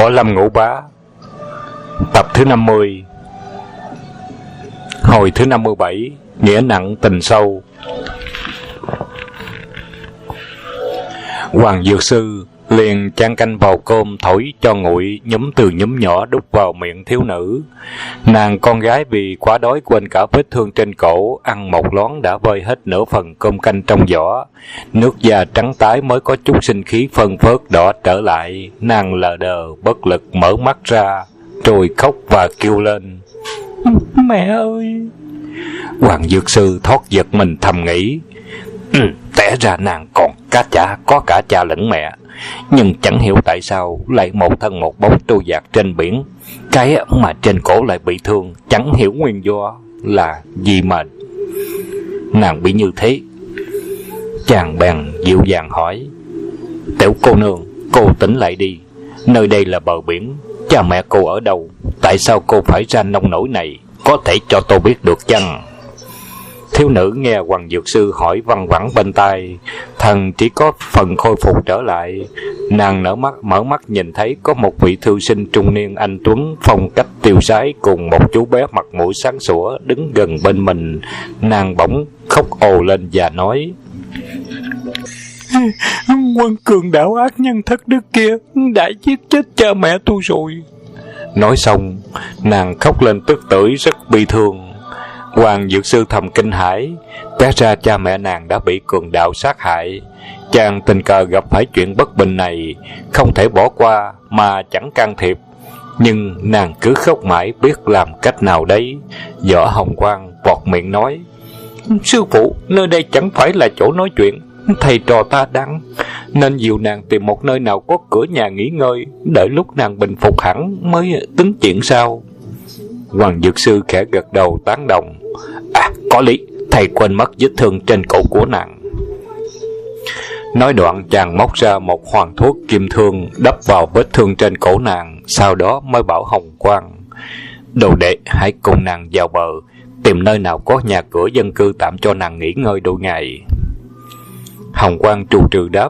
Võ Lâm Ngũ Bá, tập thứ 50, hồi thứ 57, nghĩa nặng tình sâu. Hoàng Dược Sư liền chan canh vào cơm thổi cho nguội, nhúm từ nhúm nhỏ đút vào miệng thiếu nữ. Nàng con gái vì quá đói quên cả vết thương trên cổ, ăn một lón đã vơi hết nửa phần cơm canh trong giỏ. Nước da trắng tái mới có chút sinh khí phân phớt đỏ trở lại. Nàng lờ đờ bất lực mở mắt ra, rồi khóc và kêu lên: "Mẹ ơi!" Hoàng Dược Sư thoát giật mình thầm nghĩ: té ra nàng còn có cả cha lẫn mẹ, nhưng chẳng hiểu tại sao lại một thân một bóng trôi dạt trên biển. Cái mà trên cổ lại bị thương, chẳng hiểu nguyên do là gì mà nàng bị như thế. Chàng bèn dịu dàng hỏi: "Tiểu cô nương, cô tỉnh lại đi, nơi đây là bờ biển, cha mẹ cô ở đâu? Tại sao cô phải ra nông nổi này? Có thể cho tôi biết được chăng?" Thiếu nữ nghe Hoàng Dược Sư hỏi văng vẳng bên tai, thần chỉ có phần khôi phục trở lại. Nàng mở mắt nhìn thấy có một vị thư sinh trung niên anh tuấn, phong cách tiêu sái, cùng một chú bé mặt mũi sáng sủa đứng gần bên mình. Nàng bỗng khóc ồ lên và nói: "Quân cường đạo ác nhân thất đức kia đã giết chết cha mẹ tôi rồi." Nói xong, nàng khóc lên tức tưởi rất bi thương. Hoàng Dược Sư thầm kinh hãi, té ra cha mẹ nàng đã bị cường đạo sát hại. Chàng tình cờ gặp phải chuyện bất bình này, không thể bỏ qua mà chẳng can thiệp, nhưng nàng cứ khóc mãi biết làm cách nào đấy. Võ Hồng Quang vọt miệng nói: "Sư phụ, nơi đây chẳng phải là chỗ nói chuyện, thầy trò ta đang nên dìu nàng tìm một nơi nào có cửa nhà nghỉ ngơi, đợi lúc nàng bình phục hẳn mới tính chuyện sau." Hoàng Dược Sư khẽ gật đầu tán đồng: "Có lý, thầy quên mất vết thương trên cổ của nàng." Nói đoạn chàng móc ra một hoàng thuốc kim thương đắp vào vết thương trên cổ nàng, sau đó mới bảo Hồng Quang: "Đồ đệ hãy cùng nàng vào bờ, tìm nơi nào có nhà cửa dân cư tạm cho nàng nghỉ ngơi đôi ngày." Hồng Quang trù trừ đáp: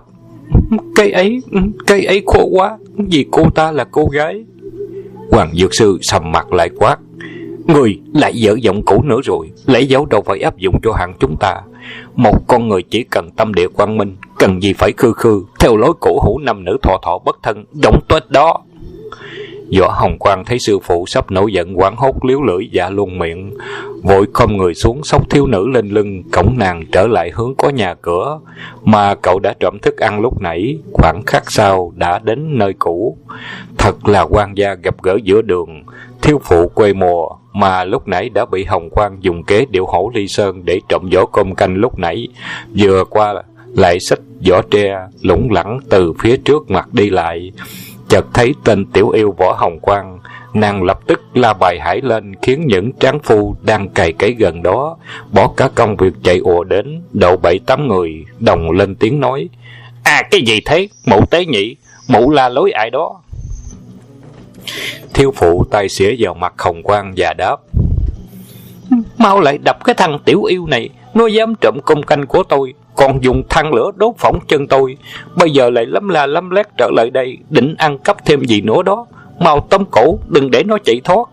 Cây ấy khô quá, vì cô ta là cô gái." Hoàng Dược Sư sầm mặt lại quát: "Người lại dở giọng cũ nữa rồi, lẽ dấu đâu phải áp dụng cho hạng chúng ta. Một con người chỉ cần tâm địa quang minh, cần gì phải khư khư theo lối cổ hủ nam nữ thọ thọ bất thân, động tuếch đó." Võ Hồng Quang thấy sư phụ sắp nổi giận, hoảng hốt líu lưỡi dạ luôn miệng, vội khom người xuống xốc thiếu nữ lên lưng, cõng nàng trở lại hướng có nhà cửa mà cậu đã trộm thức ăn lúc nãy. Khoảng khắc sau đã đến nơi cũ. Thật là quan gia gặp gỡ giữa đường. Thiếu phụ quê mùa mà lúc nãy đã bị Hồng Quang dùng kế điệu hổ ly sơn để trộm vỏ cơm canh lúc nãy, vừa qua lại xách vỏ tre lủng lẳng từ phía trước mặt đi lại. Chợt thấy tên tiểu yêu Võ Hồng Quang, nàng lập tức la bài hải lên, khiến những tráng phu đang cày cấy gần đó bỏ cả công việc chạy ùa đến. Độ 7-8 người đồng lên tiếng nói: "Cái gì thế? Mụ tế nhị, mụ la lối ai đó?" Thiếu phụ tay xỉa vào mặt Hồng Quang và đáp: "Mau lại đập cái thằng tiểu yêu này, nó dám trộm cơm canh của tôi, còn dùng than lửa đốt phỏng chân tôi, bây giờ lại lấm la lấm lét trở lại đây, định ăn cắp thêm gì nữa đó. Mau tóm cổ, đừng để nó chạy thoát."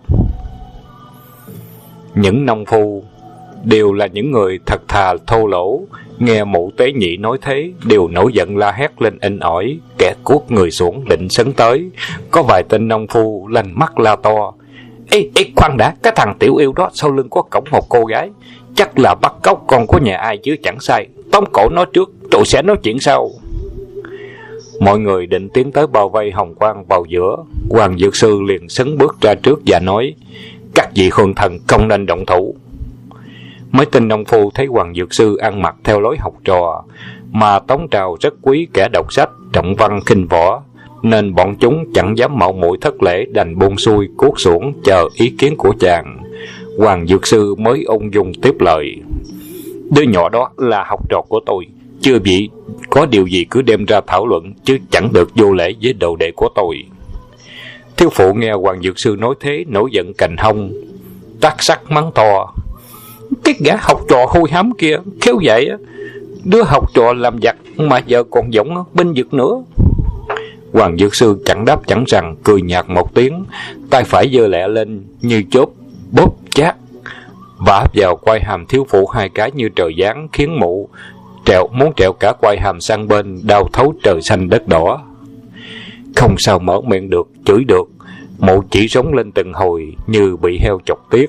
Những nông phu đều là những người thật thà thô lỗ, nghe mụ tế nhị nói thế đều nổi giận la hét lên inh ỏi, kẻ cuốc người xuống định sấn tới. Có vài tên nông phu lành mắt la to: Ê, khoan đã, cái thằng tiểu yêu đó sau lưng có cõng một cô gái, chắc là bắt cóc con của nhà ai chứ chẳng sai, tóm cổ nó trước rồi sẽ nói chuyện sau." Mọi người định tiến tới bao vây Hồng Quang vào giữa. Hoàng Dược Sư liền sấn bước ra trước và nói: "Các vị hương thần không nên động thủ." Mấy tên nông phu thấy Hoàng Dược Sư ăn mặc theo lối học trò, mà Tống Trào rất quý kẻ đọc sách, trọng văn khinh võ, nên bọn chúng chẳng dám mạo muội thất lễ, đành buông xuôi cuốc xuống chờ ý kiến của chàng. Hoàng Dược Sư mới ung dung tiếp lời: "Đứa nhỏ đó là học trò của tôi, chưa bị có điều gì cứ đem ra thảo luận, chứ chẳng được vô lễ với đồ đệ của tôi." Thiếu phụ nghe Hoàng Dược Sư nói thế nổi giận cành hông, tát sắc mắng to: "Cái gã học trò hôi hám kia, khéo vậy đứa học trò làm giặc mà giờ còn giọng binh vực nữa." Hoàng Dược Sư chẳng đáp chẳng rằng, cười nhạt một tiếng, tay phải giơ lẹ lên như chốt, bóp chát vả vào quai hàm thiếu phụ hai cái như trời giáng, khiến mụ muốn trẹo cả quai hàm sang bên, đau thấu trời xanh đất đỏ. Không sao mở miệng được, chửi được, mụ chỉ rống lên từng hồi như bị heo chọc tiết.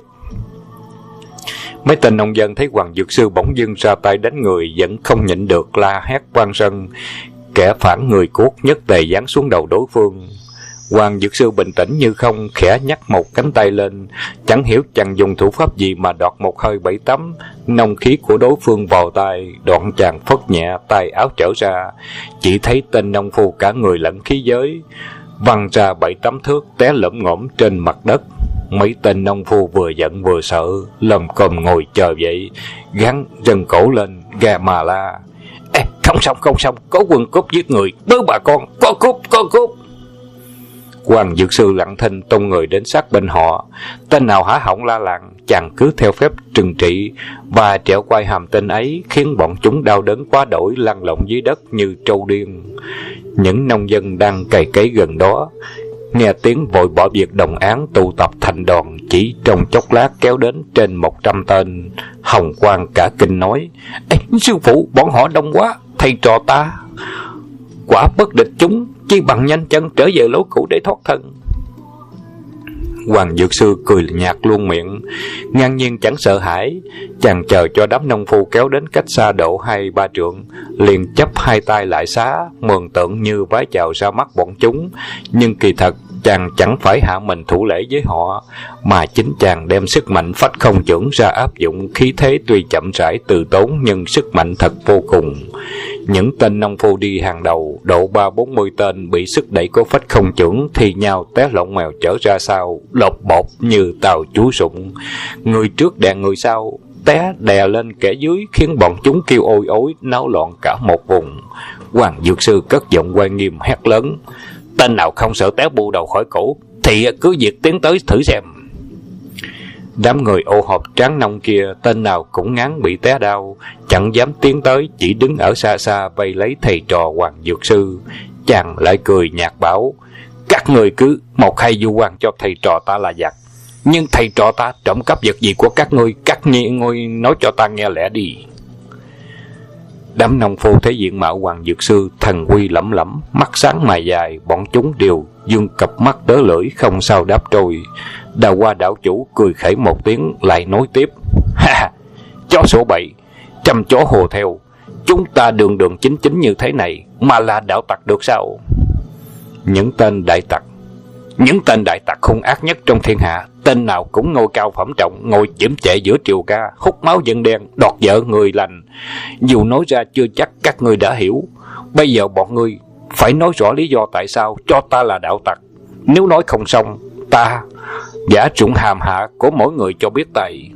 Mấy tên nông dân thấy Hoàng Dược Sư bỗng dưng ra tay đánh người, vẫn không nhịn được la hét van sân. Kẻ phản người cuốc nhất tề giáng xuống đầu đối phương. Hoàng Dược Sư bình tĩnh như không, khẽ nhắc một cánh tay lên, chẳng hiểu chàng dùng thủ pháp gì mà đoạt một hơi 7-8 nông khí của đối phương vào tay. Đoạn chàng phất nhẹ, tay áo trở ra, chỉ thấy tên nông phu cả người lẫn khí giới văng ra 7-8 thước, té lởm ngổm trên mặt đất. Mấy tên nông phu vừa giận vừa sợ, lồm cồm ngồi chờ vậy, gắng dần cổ lên, gà mà la: Ê, không xong, có quân cướp giết người, bớ bà con, có cướp. Hoàng Dược Sư lặng thinh tung người đến sát bên họ. Tên nào há họng la làng, chàng cứ theo phép trừng trị và trẹo quai hàm tên ấy, khiến bọn chúng đau đớn quá đổi, lăn lộn dưới đất như trâu điên. Những nông dân đang cày cấy gần đó nghe tiếng vội bỏ việc đồng áng, tụ tập thành đoàn, chỉ trong chốc lát kéo đến trên 100 tên. Hồng Quang cả kinh nói: Ê, sư phụ, bọn họ đông quá, thầy trò ta quả bất địch chúng, chi bằng nhanh chân trở về lối cũ để thoát thân. Hoàng Dược Sư cười nhạt luôn miệng, ngang nhiên chẳng sợ hãi. Chàng chờ cho đám nông phu kéo đến cách xa độ 2-3 trượng, liền chắp hai tay lại xá, mường tượng như vái chào ra mắt bọn chúng. Nhưng kỳ thật chàng chẳng phải hạ mình thủ lễ với họ, mà chính chàng đem sức mạnh phách không chưởng ra áp dụng. Khí thế tuy chậm rãi từ tốn, nhưng sức mạnh thật vô cùng. Những tên nông phu đi hàng đầu, độ 30-40 tên, bị sức đẩy của phách không chưởng thì nhau té lộn mèo trở ra sau, lột bột như tàu chúa sụng. Người trước đè người sau, té đè lên kẻ dưới, khiến bọn chúng kêu ôi ối, náo loạn cả một vùng. Hoàng Dược Sư cất giọng uy nghiêm hét lớn: Tên nào không sợ té bu đầu khỏi cổ thì cứ việc tiến tới thử xem. Đám người ô hộp tráng nông kia, tên nào cũng ngán bị té đau, chẳng dám tiến tới, chỉ đứng ở xa xa vây lấy thầy trò Hoàng Dược Sư. Chàng lại cười nhạt bảo: Các người cứ một hay vu oan cho thầy trò ta là giặc, nhưng thầy trò ta trộm cắp vật gì của các ngươi nói cho ta nghe lẽ đi. Đám nông phu thấy diện mạo Hoàng Dược Sư thần uy lẫm lẫm, mắt sáng mày dài, bọn chúng đều dương cặp mắt đớ lưỡi, không sao đáp trôi. Đào Hoa đạo chủ cười khẩy một tiếng, lại nói tiếp: Ha, chó sổ bậy, trăm chó hồ theo, chúng ta đường đường chính chính như thế này mà là đạo tặc được sao? Những tên đại tặc hung ác nhất trong thiên hạ, tên nào cũng ngôi cao phẩm trọng, ngồi chiếm trệ giữa triều ca, hút máu dân đen, đoạt vợ người lành. Dù nói ra chưa chắc các ngươi đã hiểu. Bây giờ bọn ngươi phải nói rõ lý do tại sao cho ta là đạo tặc. Nếu nói không xong, ta giả trụng hàm hạ của mỗi người cho biết tay.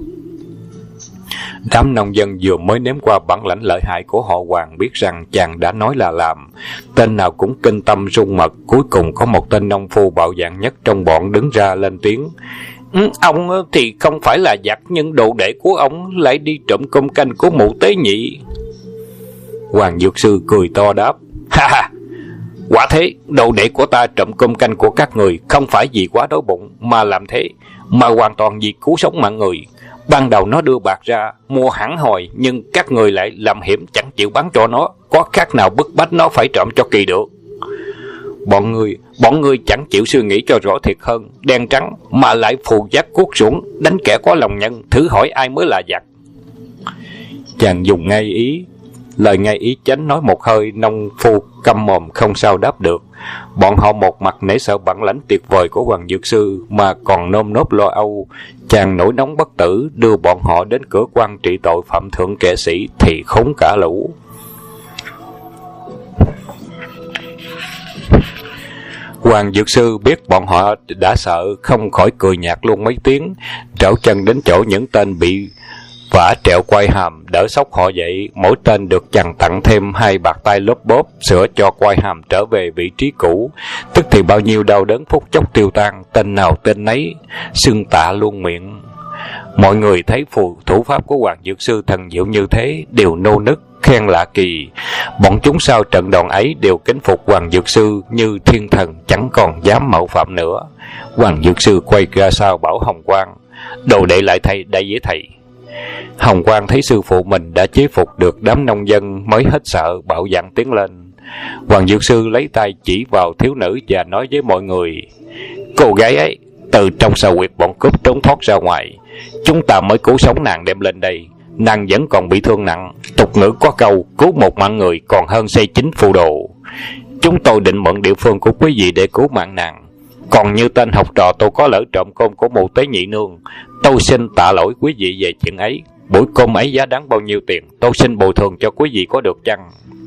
Đám nông dân vừa mới nếm qua bản lãnh lợi hại của họ Hoàng, biết rằng chàng đã nói là làm. Tên nào cũng kinh tâm rung mật. Cuối cùng có một tên nông phu bạo dạn nhất trong bọn đứng ra lên tiếng: Ông thì không phải là giặc, nhưng đồ đệ của ông lại đi trộm cơm canh của mụ tế nhị. Hoàng Dược Sư cười to đáp: Ha ha, quả thế, đồ đệ của ta trộm cơm canh của các người không phải vì quá đói bụng mà làm thế, mà hoàn toàn vì cứu sống mạng người. Ban đầu nó đưa bạc ra mua hẳn hồi, nhưng các người lại làm hiểm chẳng chịu bán cho nó, có khác nào bức bách nó phải trộm cho kỳ được. Bọn ngươi chẳng chịu suy nghĩ cho rõ thiệt hơn, đen trắng, mà lại phù giác cuốc xuống, đánh kẻ có lòng nhân, thử hỏi ai mới là giặc. Chàng dùng lời ngay ý chánh nói một hơi, nông phu câm mồm không sao đáp được. Bọn họ một mặt nể sợ bản lãnh tuyệt vời của Hoàng Dược Sư, mà còn nơm nớp lo âu. Chàng nổi nóng bất tử, đưa bọn họ đến cửa quan trị tội phạm thượng kệ sĩ thì khốn cả lũ. Hoàng Dược Sư biết bọn họ đã sợ, không khỏi cười nhạt luôn mấy tiếng, trảo chân đến chỗ những tên bị vả trẹo quai hàm, đỡ xốc họ dậy. Mỗi tên được chàng tặng thêm 2 bạt tay lốp bốp, sửa cho quai hàm trở về vị trí cũ. Tức thì bao nhiêu đau đớn phút chốc tiêu tan, tên nào tên nấy xưng tạ luôn miệng. Mọi người thấy thủ pháp của Hoàng Dược Sư thần diệu như thế đều nô nức, khen lạ kỳ. Bọn chúng sau trận đòn ấy đều kính phục Hoàng Dược Sư như thiên thần, chẳng còn dám mạo phạm nữa. Hoàng Dược Sư quay ra sau bảo Hồng Quang: "Đồ đệ lại thầy, đây với thầy." Hồng Quang thấy sư phụ mình đã chế phục được đám nông dân mới hết sợ, bạo dạn tiến lên. Hoàng Dược Sư lấy tay chỉ vào thiếu nữ và nói với mọi người: "Cô gái ấy từ trong xào huyệt bọn cướp trốn thoát ra ngoài, chúng ta mới cứu sống nàng đem lên đây. Nàng vẫn còn bị thương nặng. Tục ngữ có câu cứu một mạng người còn hơn xây 9 phù đồ. Chúng tôi định mượn địa phương của quý vị để cứu mạng nàng. Còn như tên học trò tôi có lỡ trộm cơm của một tế nhị nương, tôi xin tạ lỗi quý vị về chuyện ấy. Buổi cơm ấy giá đáng bao nhiêu tiền, tôi xin bồi thường cho quý vị có được chăng?"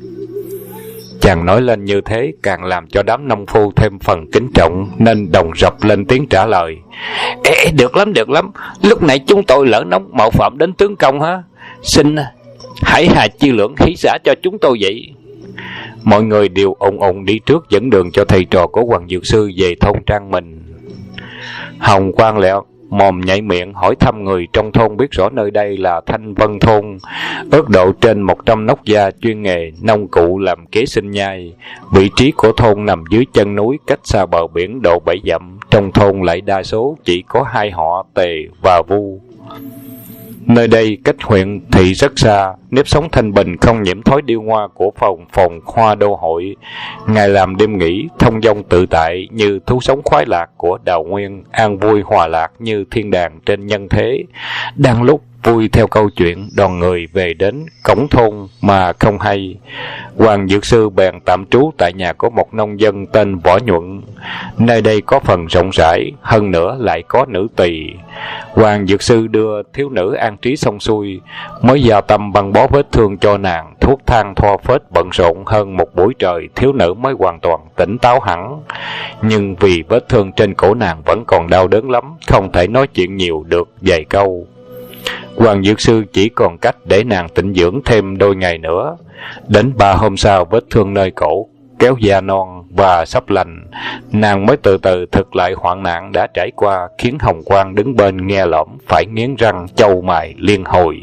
Chàng nói lên như thế càng làm cho đám nông phu thêm phần kính trọng, nên đồng rập lên tiếng trả lời: Được lắm, được lắm. Lúc nãy chúng tôi lỡ nóng mạo phạm đến tướng công ha. Xin hãy hà chi lượng hí xả cho chúng tôi vậy." Mọi người đều ồn ồn đi trước dẫn đường cho thầy trò của Hoàng Dược Sư về thôn trang mình. Hồng Quang lẹo mồm nhảy miệng hỏi thăm người trong thôn biết rõ nơi đây là Thanh Vân thôn, ước độ trên 100 nóc gia chuyên nghề nông cụ làm kế sinh nhai. Vị trí của thôn nằm dưới chân núi, cách xa bờ biển độ 7 dặm. Trong thôn lại đa số chỉ có 2 họ Tề và Vu. Nơi đây cách huyện thị rất xa, nếp sống thanh bình không nhiễm thói điêu hoa của phòng hoa đô hội. Ngày làm đêm nghỉ, thông dong tự tại như thú sống khoái lạc của Đào Nguyên, an vui hòa lạc như thiên đàng trên nhân thế. Đang lúc vui theo câu chuyện, đoàn người về đến cổng thôn mà không hay. Hoàng Dược Sư bèn tạm trú tại nhà của một nông dân tên Võ Nhuận. Nơi đây có phần rộng rãi, hơn nữa lại có nữ tỳ. Hoàng Dược Sư đưa thiếu nữ an trí xong xuôi, mới giao tâm băng bó vết thương cho nàng, thuốc thang thoa phết bận rộn hơn một buổi trời, thiếu nữ mới hoàn toàn tỉnh táo hẳn. Nhưng vì vết thương trên cổ nàng vẫn còn đau đớn lắm, không thể nói chuyện nhiều được vài câu. Hoàng Dược Sư chỉ còn cách để nàng tĩnh dưỡng thêm đôi ngày nữa. Đến 3 hôm sau, vết thương nơi cổ kéo da non và sắp lành, nàng mới từ từ thực lại hoạn nạn đã trải qua, khiến Hồng Quang đứng bên nghe lỏm phải nghiến răng chau mày liên hồi.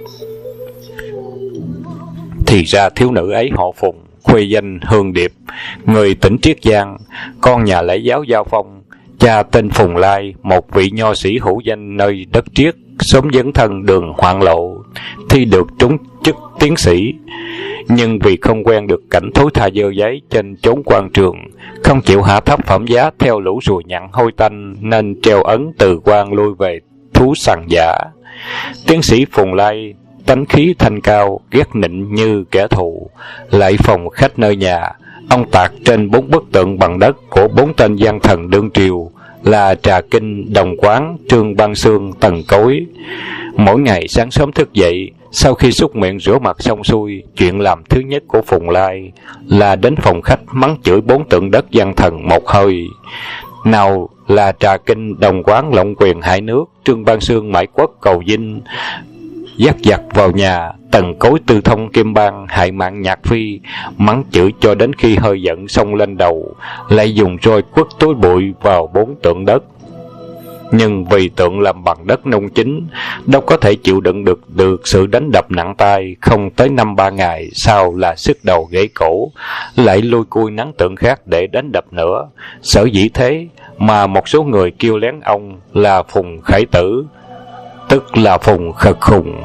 Thì ra thiếu nữ ấy họ Phùng, khuê danh Hương Điệp, người tỉnh Triết Giang, con nhà lễ giáo Giao Phong. Cha tên Phùng Lai, một vị nho sĩ hữu danh nơi đất Triết, sớm dấn thân đường hoạn lộ, thi được trúng chức tiến sĩ. Nhưng vì không quen được cảnh thối tha dơ giấy trên chốn quan trường, không chịu hạ thấp phẩm giá theo lũ ruồi nhặn hôi tanh, nên treo ấn từ quan lui về thú săn giả. Tiến sĩ Phùng Lai tánh khí thanh cao, ghét nịnh như kẻ thù. Lại phòng khách nơi nhà, ông tạc trên 4 bức tượng bằng đất của 4 tên gian thần đương triều là Trà Kinh, Đồng Quán, Trương Băng Xương, Tần Cối. Mỗi ngày sáng sớm thức dậy, sau khi súc miệng rửa mặt xong xuôi, chuyện làm thứ nhất của Phùng Lai là đến phòng khách mắng chửi 4 tượng đất gian thần một hơi. Nào là Trà Kinh, Đồng Quán lộng quyền hại nước, Trương Băng Xương mãi quốc cầu dinh, dắt giặc vào nhà, Tần Cối tư thông kim bang hại mạng Nhạc Phi, mắng chửi cho đến khi hơi giận xông lên đầu, lại dùng roi quất túi bụi vào 4 tượng đất. Nhưng vì tượng làm bằng đất nung chính, đâu có thể chịu đựng được sự đánh đập nặng tay. Không tới 5-3 ngày sau là sức đầu gãy cổ, lại lui cui nắn tượng khác để đánh đập nữa. Sở dĩ thế mà một số người kêu lén ông là Phùng Khải Tử, tức là Phùng Khật Khùng.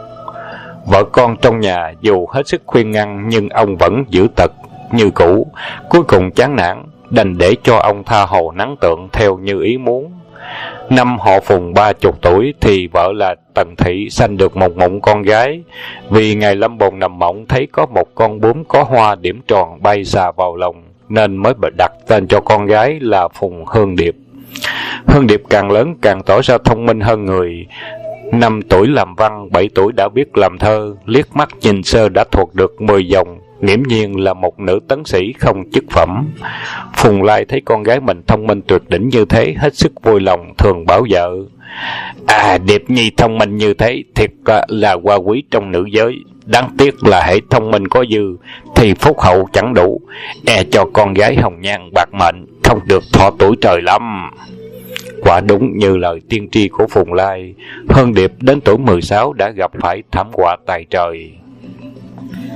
Vợ con trong nhà dù hết sức khuyên ngăn, nhưng ông vẫn giữ tật như cũ. Cuối cùng chán nản, đành để cho ông tha hồ nắn tượng theo như ý muốn. Năm họ Phùng 30 tuổi thì vợ là Tần Thị sanh được một mụn con gái. Vì ngày lâm bồn nằm mộng thấy có một con bướm có hoa điểm tròn bay xà vào lòng, nên mới đặt tên cho con gái là Phùng Hương Điệp. Hương Điệp càng lớn càng tỏ ra thông minh hơn người. 5 tuổi làm văn, 7 tuổi đã biết làm thơ, liếc mắt nhìn sơ đã thuộc được 10 dòng, nghiễm nhiên là một nữ tấn sĩ không chức phẩm. Phùng Lai thấy con gái mình thông minh tuyệt đỉnh như thế, hết sức vui lòng, thường bảo vợ: Điệp nhi thông minh như thế thiệt là hoa quý trong nữ giới. Đáng tiếc là hễ thông minh có dư thì phúc hậu chẳng đủ, cho con gái hồng nhan bạc mệnh, không được thọ tuổi trời lắm. Quả đúng như lời tiên tri của Phùng Lai, Hương Điệp đến tuổi 16 đã gặp phải thảm họa tài trời.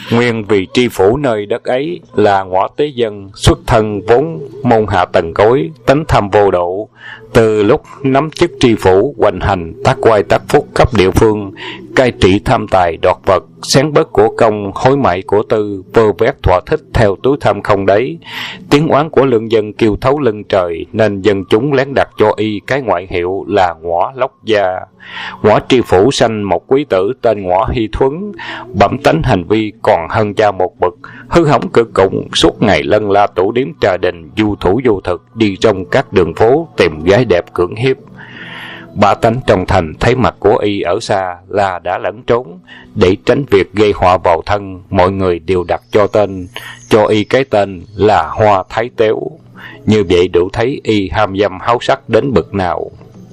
Nguyên vì tri phủ nơi đất ấy là ngõ tế dân, xuất thân vốn môn hạ tầng cối, tính tham vô độ. Từ lúc nắm chức tri phủ, hoành hành tác oai tác phúc khắp địa phương, cai trị tham tài đoạt vật, xén bớt của công, hối mại của tư, vơ vét thỏa thích theo túi tham không đấy. Tiếng oán của lương dân kêu thấu lưng trời, nên dân chúng lén đặt cho y cái ngoại hiệu là Ngõ Lóc Gia. Ngõ tri phủ sanh một quý tử tên Ngõ Hy Thuấn, bẩm tánh hành vi còn hơn cha một bậc, hư hỏng cực cùng, suốt ngày lân la tủ điếm trà đình, du thủ vô thực, đi trong các đường phố tìm gái đẹp cưỡng hiếp. Bá tánh trong thành thấy mặt của y ở xa là đã lẫn trốn. Để tránh việc gây họa vào thân, mọi người đều đặt cho y cái tên là Hoa Thái Tếu. Như vậy đủ thấy y ham dâm háo sắc đến bậc nào.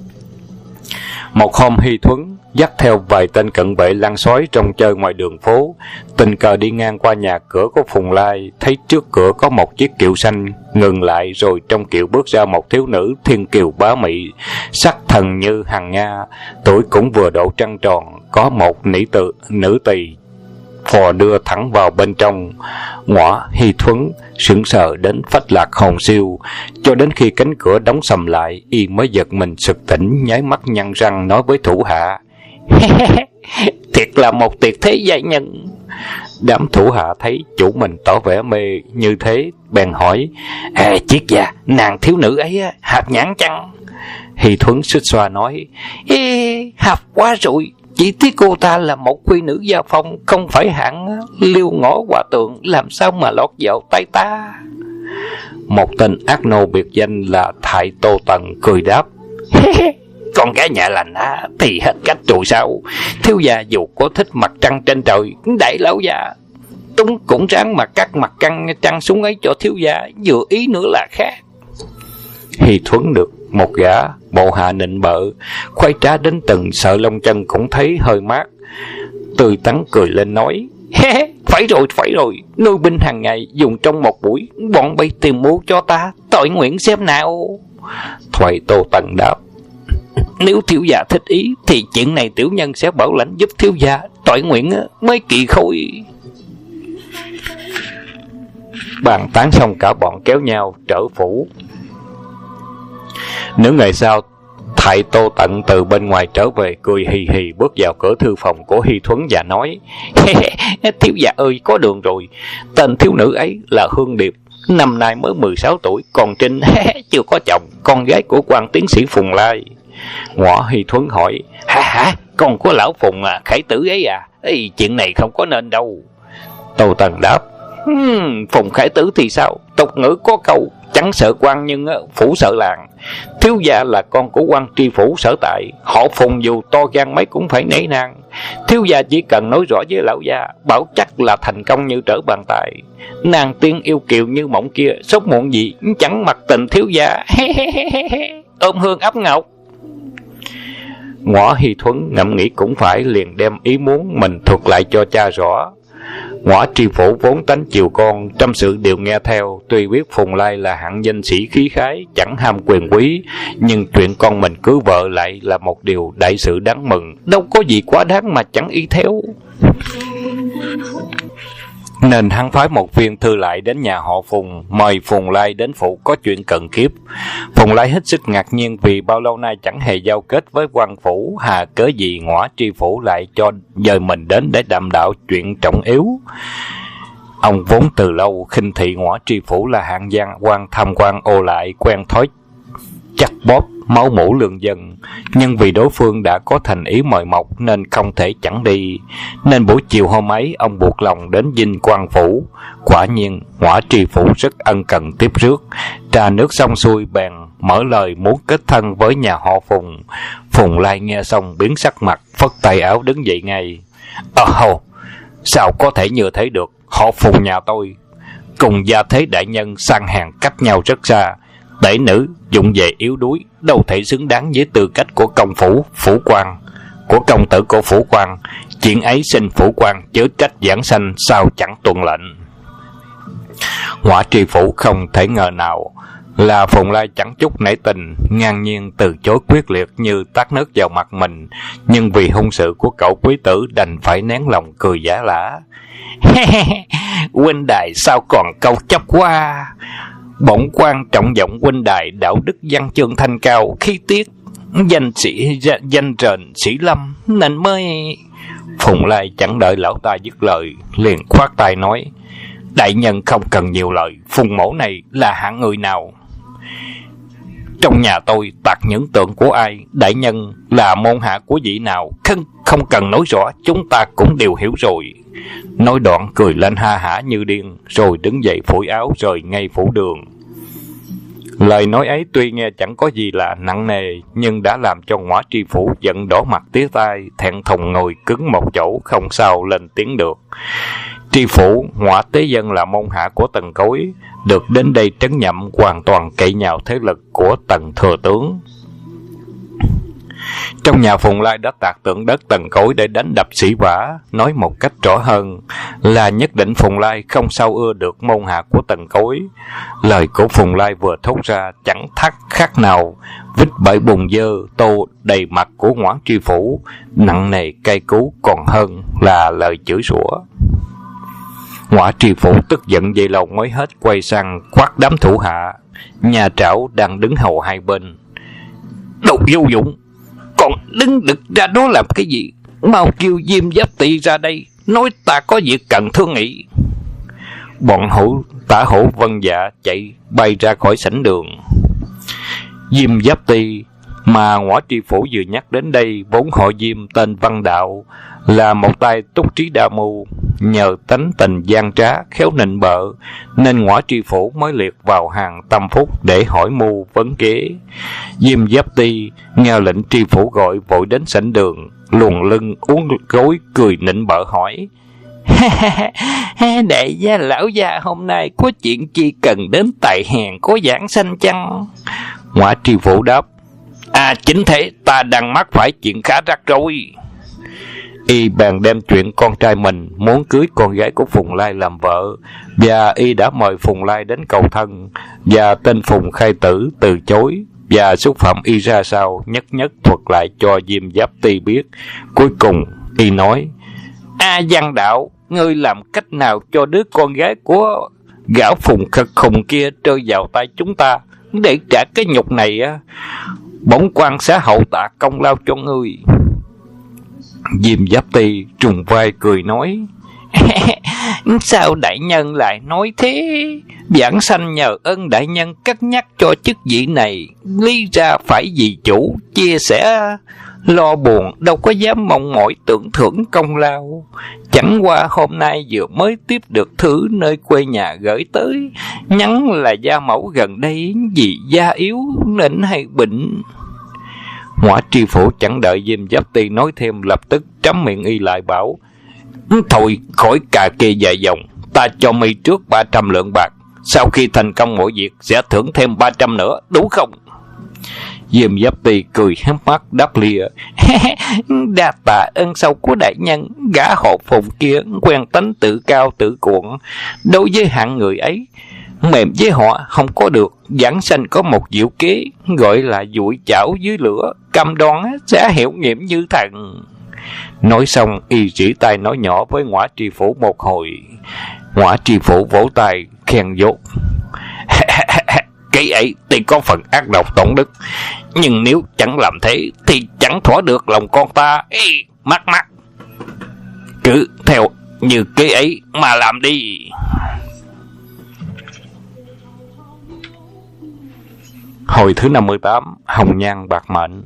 Một hôm Hy Thuấn dắt theo vài tên cận vệ lăng xói trong chơi ngoài đường phố, tình cờ đi ngang qua nhà cửa của Phùng Lai, thấy trước cửa có một chiếc kiệu xanh, ngừng lại, rồi trong kiệu bước ra một thiếu nữ thiên kiều bá mị, sắc thần như hằng nga, tuổi cũng vừa độ trăng tròn, có một nữ tỳ phò đưa thẳng vào bên trong. Ngõ Hy Thuấn sững sờ đến phách lạc hồn siêu, cho đến khi cánh cửa đóng sầm lại, y mới giật mình sực tỉnh, nháy mắt nhăn răng nói với thủ hạ: thiệt là một tuyệt thế giai nhân. Đám thủ hạ thấy chủ mình tỏ vẻ mê như thế, bèn hỏi: triết gia, nàng thiếu nữ ấy hạt nhãn chăng? Hy Thuấn xích xoa nói: hạt quá rồi, chỉ tiếc cô ta là một quy nữ gia phong, không phải hạng liêu ngõ hòa tượng, làm sao mà lọt vào tay ta? Một tên ác nô biệt danh là Thái Tô Tần cười đáp: con gái nhà lành thì hết cách rồi sao? Thiếu gia dù có thích mặt trăng trên trời, đại lão gia Túng cũng ráng mà cắt mặt trăng xuống ấy cho thiếu gia, vừa ý nữa là khác. Hy Thuấn được một gã bộ hạ nịnh bợ, khoái trá đến từng sợ lông chân cũng thấy hơi mát, tươi tắn cười lên nói: phải rồi, nuôi binh hàng ngày dùng trong một buổi, bọn bay tìm mua cho ta, tội nguyện xem nào. Thoại Tô Tần đáp: nếu thiếu gia thích ý thì chuyện này tiểu nhân sẽ bảo lãnh giúp thiếu gia, tội nguyện mới kỳ khôi. Bàn tán xong, cả bọn kéo nhau trở phủ. Nửa ngày sau, Thái Tô Tận từ bên ngoài trở về, cười hì hì bước vào cửa thư phòng của Hy Thuấn và nói: thiếu gia ơi, có đường rồi. Tên thiếu nữ ấy là Hương Điệp, năm nay mới 16 tuổi, còn Trinh chưa có chồng, con gái của quan tiến sĩ Phùng Lai. Ngõ Hy Thuấn hỏi: hả, con của lão Phùng khải tử ấy à? Chuyện này không có nên đâu. Tô Tần đáp: Phùng khải tử thì sao? Tục ngữ có câu chẳng sợ quan nhưng phủ sợ làng. Thiếu gia là con của quan tri phủ sở tại, họ Phùng dù to gan mấy cũng phải nể nang. Thiếu gia chỉ cần nói rõ với lão gia, bảo chắc là thành công như trở bàn tay. Nàng tiên yêu kiều như mộng kia, sốt muộn gì chẳng mặc tình thiếu gia. Ôm hương ấp ngọc. Ngõ Hy Thuấn ngẫm nghĩ cũng phải, liền đem ý muốn mình thuật lại cho cha rõ. Ngõ tri phủ vốn tánh chiều con, trăm sự đều nghe theo. Tuy biết Phùng Lai là hạng danh sĩ khí khái, chẳng ham quyền quý, nhưng chuyện con mình cưới vợ lại là một điều đại sự đáng mừng, đâu có gì quá đáng mà chẳng y theo. Nên hắn phái một viên thư lại đến nhà họ Phùng, mời Phùng Lai đến phụ có chuyện cần kiếp. Phùng Lai hết sức ngạc nhiên vì bao lâu nay chẳng hề giao kết với quan phủ, hà cớ gì Ngõ tri phủ lại cho dời mình đến để đàm đạo chuyện trọng yếu. Ông vốn từ lâu khinh thị Ngõ tri phủ là hạng quan tham quan ô lại, quen thói chặt bóp máu mủ lương dân, nhưng vì đối phương đã có thành ý mời mọc nên không thể chẳng đi. Nên buổi chiều hôm ấy, ông buộc lòng đến dinh quan phủ. Quả nhiên Ngõ tri phủ rất ân cần tiếp rước, trà nước xong xuôi bèn mở lời muốn kết thân với nhà họ Phùng. Phùng Lai nghe xong biến sắc mặt, phất tay áo đứng dậy ngay. Sao có thể như thế được? Họ Phùng nhà tôi cùng gia thế đại nhân sang hàng cách nhau rất xa, tể nữ dụng về yếu đuối, đâu thể xứng đáng với tư cách của công phủ quan, của công tử của phủ quan. Chuyện ấy xin phủ quan chớ trách giảng sanh, sao chẳng tuân lệnh. Ngõ tri phủ không thể ngờ nào là Phùng Lai chẳng chút nể tình, ngang nhiên từ chối quyết liệt như tát nước vào mặt mình, nhưng vì hôn sự của cậu quý tử đành phải nén lòng cười giả lả. Huynh đài sao còn câu chấp quá. Bổn quan trọng vọng huynh đài đạo đức văn chương thanh cao, khí tiết danh trền sĩ lâm nên mới... Phùng Lai chẳng đợi lão ta dứt lời, liền khoát tay nói: đại nhân không cần nhiều lời, Phùng mỗ này là hạng người nào? Trong nhà tôi tạc những tượng của ai, đại nhân là môn hạ của vị nào, không cần nói rõ, chúng ta cũng đều hiểu rồi. Nói đoạn cười lên ha hả như điên, rồi đứng dậy phủi áo rời ngay phủ đường. Lời nói ấy tuy nghe chẳng có gì là nặng nề, nhưng đã làm cho Ngõa Tri Phủ giận đỏ mặt tía tai, thẹn thùng ngồi cứng một chỗ, không sao lên tiếng được. Tri Phủ, Ngõa Tế Dân là môn hạ của Tần Cối, được đến đây trấn nhậm hoàn toàn cậy nhào thế lực của Tần thừa tướng. Trong nhà Phùng Lai đã tạc tượng đất Tần Cối để đánh đập sĩ vã. Nói một cách rõ hơn là nhất định Phùng Lai không sao ưa được môn hạ của Tần Cối. Lời của Phùng Lai vừa thốt ra chẳng thắc khác nào vít bãi bùn dơ tô đầy mặt của Ngõa Tri Phủ, nặng nề cay cú còn hơn là lời chửi rủa. Ngõa Tri Phủ tức giận dây lâu mới hết, quay sang quát đám thủ hạ nhà trảo đang đứng hầu hai bên: đồ vô dụng, còn đứng đực ra đó làm cái gì? Mau kêu Diêm Giáp Tỵ ra đây, nói ta có việc cần thương nghị. Bọn tả hổ vâng dạ chạy bay ra khỏi sảnh đường. Diêm Giáp Tỵ mà Ngõa Tri Phủ vừa nhắc đến đây vốn họ Diêm, tên Văn Đạo, là một tay túc trí đa mưu. Nhờ tánh tình gian trá khéo nịnh bợ nên Ngõa Tri Phủ mới liệt vào hàng tâm phúc để hỏi mưu vấn kế. Diêm Giáp Tỵ nghe lệnh Tri Phủ gọi vội đến sảnh đường, luồn lưng uốn gối cười nịnh bợ hỏi: đại gia lão gia hôm nay có chuyện chi cần đến tài hèn có giảng sanh chăng? Ngõa Tri Phủ đáp: chính thế, ta đang mắc phải chuyện khá rắc rối. Y bèn đem chuyện con trai mình muốn cưới con gái của Phùng Lai làm vợ, và y đã mời Phùng Lai đến cầu thân, và tên Phùng khai tử từ chối, và xúc phạm y ra sao nhất nhất thuật lại cho Diêm Giáp Tỵ biết. Cuối cùng y nói: Văn Đạo, ngươi làm cách nào cho đứa con gái của gã Phùng khật khùng kia rơi vào tay chúng ta, để trả cái nhục này bổn quan sẽ hậu tạ công lao cho ngươi. Diêm Giáp Tỵ trùng vai cười nói: sao đại nhân lại nói thế? Vãng sanh nhờ ơn đại nhân cất nhắc cho chức vị này, lý ra phải vì chủ chia sẻ lo buồn, đâu có dám mong mỏi tưởng thưởng công lao. Chẳng qua hôm nay vừa mới tiếp được thư nơi quê nhà gửi tới, nhắn là gia mẫu gần đây vì da yếu nên hay bệnh. Ngõa Tri Phủ chẳng đợi Diêm Giáp Tỵ nói thêm, lập tức trắm miệng y lại bảo: thôi khỏi cà kê dài dòng, ta cho mi trước 300 lượng bạc, sau khi thành công mọi việc sẽ thưởng thêm 300 nữa, đúng không? Diêm Giáp Tỵ cười hé mắt đáp lìa: đa tạ ơn sâu của đại nhân. Gã họ Phùng kia quen tánh tự cao tự cuộn, đối với hạng người ấy mềm với họ không có được. Giảng sanh có một diệu kế gọi là dụi chảo dưới lửa, cam đoan sẽ hiệu nghiệm như thần. Nói xong y chỉ tay nói nhỏ với Ngõa Tri Phủ một hồi. Ngõa Tri Phủ vỗ tay khen dốt: cái ấy thì có phần ác độc tổn đức, nhưng nếu chẳng làm thế thì chẳng thỏa được lòng con ta. Mắc cứ theo như cái ấy mà làm đi. Hồi thứ 58, Hồng Nhan Bạc Mệnh.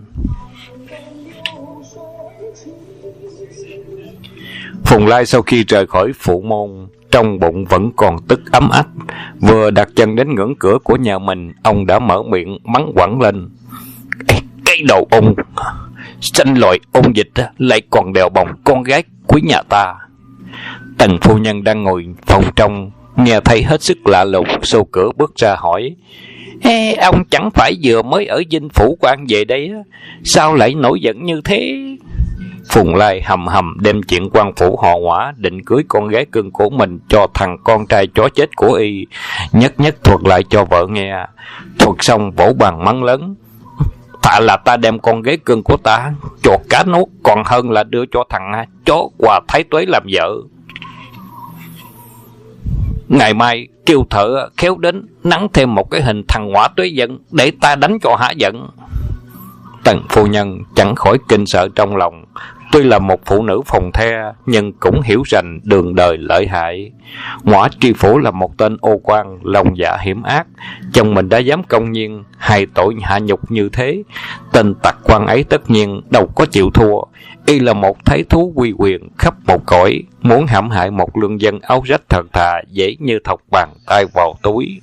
Phùng Lai sau khi rời khỏi phủ môn, trong bụng vẫn còn tức ấm ách. Vừa đặt chân đến ngưỡng cửa của nhà mình, ông đã mở miệng mắng quẳng lên: cái đầu ông sanh loại ôn dịch lại còn đèo bồng con gái quý nhà ta. Tần phu nhân đang ngồi phòng trong nghe thấy hết sức lạ lùng, xô cửa bước ra hỏi: ông chẳng phải vừa mới ở dinh phủ quan về đây, sao lại nổi giận như thế? Phùng Lai hầm hầm đem chuyện quan phủ họ Ngõa định cưới con gái cưng của mình cho thằng con trai chó chết của y nhất nhất thuật lại cho vợ nghe. Thuật xong vỗ bàn mắng lớn: Thà là ta đem con gái cưng của ta chuột cá nuốt, còn hơn là đưa cho thằng chó Hòa Thái Tuế làm vợ. Ngày mai kêu thợ khéo đến nắn thêm một cái hình thằng Ngõa Tuế giận để ta đánh cho hả giận. Tần phu nhân chẳng khỏi kinh sợ trong lòng. Tuy là một phụ nữ phòng the, nhưng cũng hiểu rành đường đời lợi hại. Ngõa Tri Phủ là một tên ô quan, lòng dạ hiểm ác. Chồng mình đã dám công nhiên hay tội hạ nhục như thế, tên tặc quan ấy tất nhiên đâu có chịu thua. Y là một thái thú uy quyền khắp một cõi, muốn hãm hại một lương dân áo rách thật thà dễ như thọc bàn tay vào túi.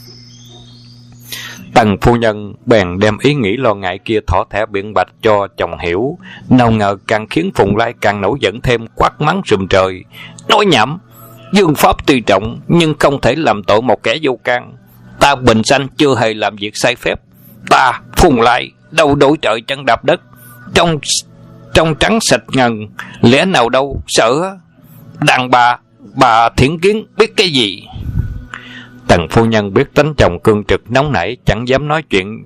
Tần phu nhân bèn đem ý nghĩ lo ngại kia thỏ thẻ biện bạch cho chồng hiểu, nào ngờ càng khiến Phùng Lai càng nổi giận thêm, quát mắng rùm trời: Nói nhảm! Dương pháp tuy trọng nhưng không thể làm tội một kẻ vô can. Ta bình sanh chưa hề làm việc sai phép. Ta Phùng Lai đâu đổi trời chân đạp đất, trong trắng sạch ngần, lẽ nào đâu sợ. Đàn bà thiển kiến biết cái gì? Tần phu nhân biết tính chồng cương trực nóng nảy, chẳng dám nói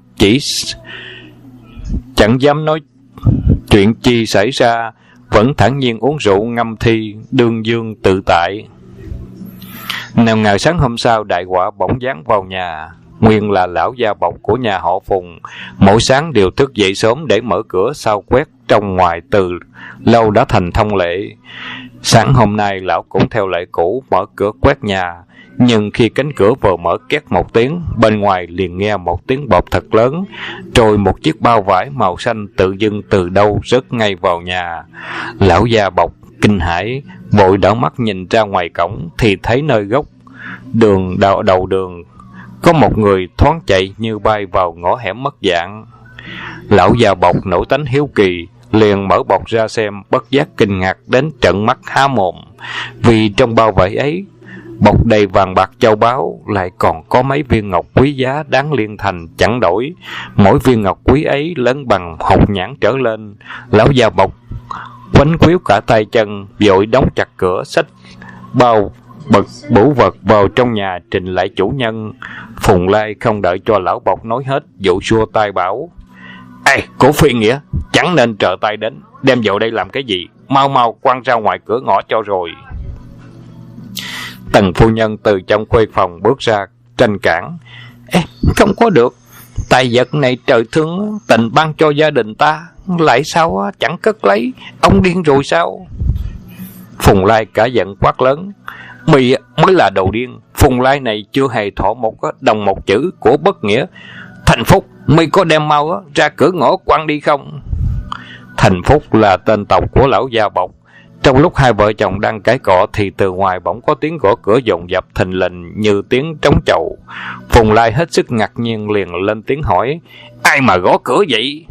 chuyện chi xảy ra, vẫn thản nhiên uống rượu ngâm thi, đương dương tự tại. Nào ngày sáng hôm sau, đại họa bỗng giáng vào nhà. Nguyên là lão gia bộc của nhà họ Phùng, mỗi sáng đều thức dậy sớm để mở cửa sau quét trong ngoài, từ lâu đã thành thông lệ. Sáng hôm nay lão cũng theo lệ cũ mở cửa quét nhà, nhưng khi cánh cửa vừa mở két một tiếng, bên ngoài liền nghe một tiếng bọt thật lớn, rồi một chiếc bao vải màu xanh tự dưng từ đâu rớt ngay vào nhà. Lão gia bộc kinh hãi, vội đảo mắt nhìn ra ngoài cổng, thì thấy nơi góc đầu đường có một người thoáng chạy như bay vào ngõ hẻm mất dạng. Lão gia bộc nổi tánh hiếu kỳ, liền mở bọc ra xem, bất giác kinh ngạc đến trợn mắt há mồm, vì trong bao vải ấy bọc đầy vàng bạc châu báu, lại còn có mấy viên ngọc quý giá đáng liên thành chẳng đổi. Mỗi viên ngọc quý ấy lớn bằng hột nhãn trở lên. Lão gia bộc quánh quýu cả tay chân, vội đóng chặt cửa, xách bao bật bửu vật vào trong nhà trình lại chủ nhân. Phùng Lai không đợi cho lão bộc nói hết, dụ xua tay bảo: Ê, cổ phi nghĩa, chẳng nên trợ tay đến, đem vào đây làm cái gì? Mau mau quăng ra ngoài cửa ngõ cho rồi. Tần phu nhân từ trong khuê phòng bước ra tranh cản: Ê, không có được, tài vật này trời thương tình ban cho gia đình ta, lại sao chẳng cất lấy, ông điên rồi sao? Phùng Lai cả giận quát lớn: Mày mới là đồ điên. Phùng Lai này chưa hề thọ một đồng một chữ của bất nghĩa. Thành Phúc, mày có đem mau ra cửa ngõ quăng đi không? Thành Phúc là tên tộc của lão gia bộc. Trong lúc hai vợ chồng đang cãi cọ thì từ ngoài bỗng có tiếng gõ cửa dồn dập thình lình như tiếng trống chậu. Phùng Lai hết sức ngạc nhiên, liền lên tiếng hỏi: Ai mà gõ cửa vậy?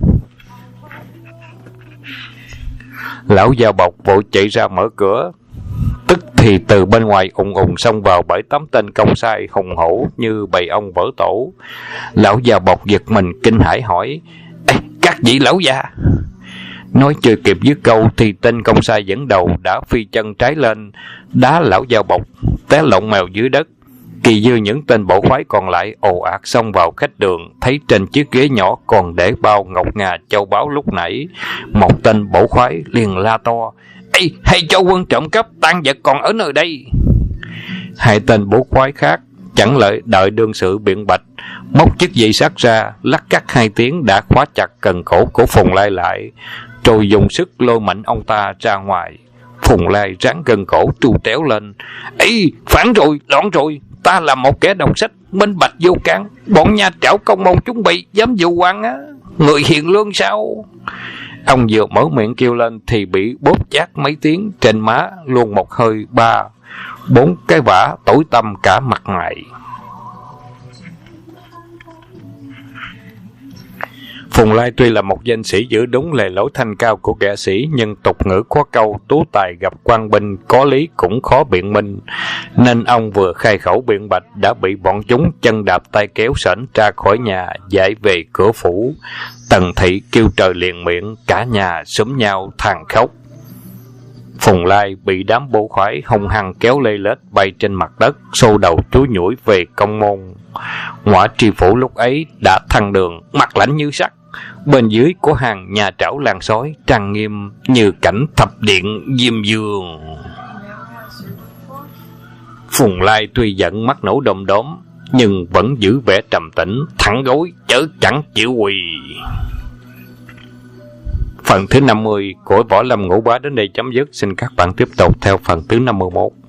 Lão gia bộc vội chạy ra mở cửa. Tức thì từ bên ngoài ùng xông vào 7-8 tên công sai hùng hổ như bầy ong vỡ tổ. Lão gia bộc giật mình kinh hãi hỏi: Ê, các vị lão gia! Nói chưa kịp dứt câu thì tên công sai dẫn đầu đã phi chân trái lên, đá lão gia bộc té lộn mèo dưới đất. Kỳ dư những tên bộ khoái còn lại ồ ạt xông vào khách đường, thấy trên chiếc ghế nhỏ còn để bao ngọc ngà châu báu lúc nãy. Một tên bộ khoái liền la to: Ê, hay cho quân trộm cắp, tang vật còn ở nơi đây! Hai tên bộ khoái khác chẳng lợi đợi đương sự biện bạch, móc chiếc dây sắt ra, lắc cắt 2 tiếng đã khóa chặt cần cổ của Phùng Lai lại, rồi dùng sức lôi mạnh ông ta ra ngoài. Phùng Lai ráng gần cổ tru téo lên: Ê, phản rồi, loạn rồi, ta là một kẻ đọc sách, minh bạch vô can, bọn nha trảo công môn chúng bị dám vụ quan á, người hiền lương sao? Ông vừa mở miệng kêu lên thì bị bóp chát mấy tiếng, trên má luôn một hơi 3-4 cái vả tối tăm cả mặt mày. Phùng Lai tuy là một danh sĩ giữ đúng lề lối thanh cao của kẻ sĩ, nhưng tục ngữ có câu tú tài gặp quan binh, có lý cũng khó biện minh, nên ông vừa khai khẩu biện bạch đã bị bọn chúng chân đạp tay kéo sển ra khỏi nhà, giải về cửa phủ. Tần thị kêu trời liền miệng, cả nhà xúm nhau than khóc. Phùng Lai bị đám bổ khoái hung hăng kéo lê lết bay trên mặt đất, xô đầu chúi nhủi về công môn. Ngoại tri phủ lúc ấy đã thăng đường, mặt lãnh như sắt. Bên dưới của hàng nhà trảo làng sói trang nghiêm như cảnh thập điện diêm dương. Phùng Lai tuy giận mắt nổ đom đóm, nhưng vẫn giữ vẻ trầm tĩnh, thẳng gối chớ chẳng chịu quỳ. Phần thứ 50 của Võ Lâm Ngũ Bá đến đây chấm dứt. Xin các bạn tiếp tục theo phần thứ 51.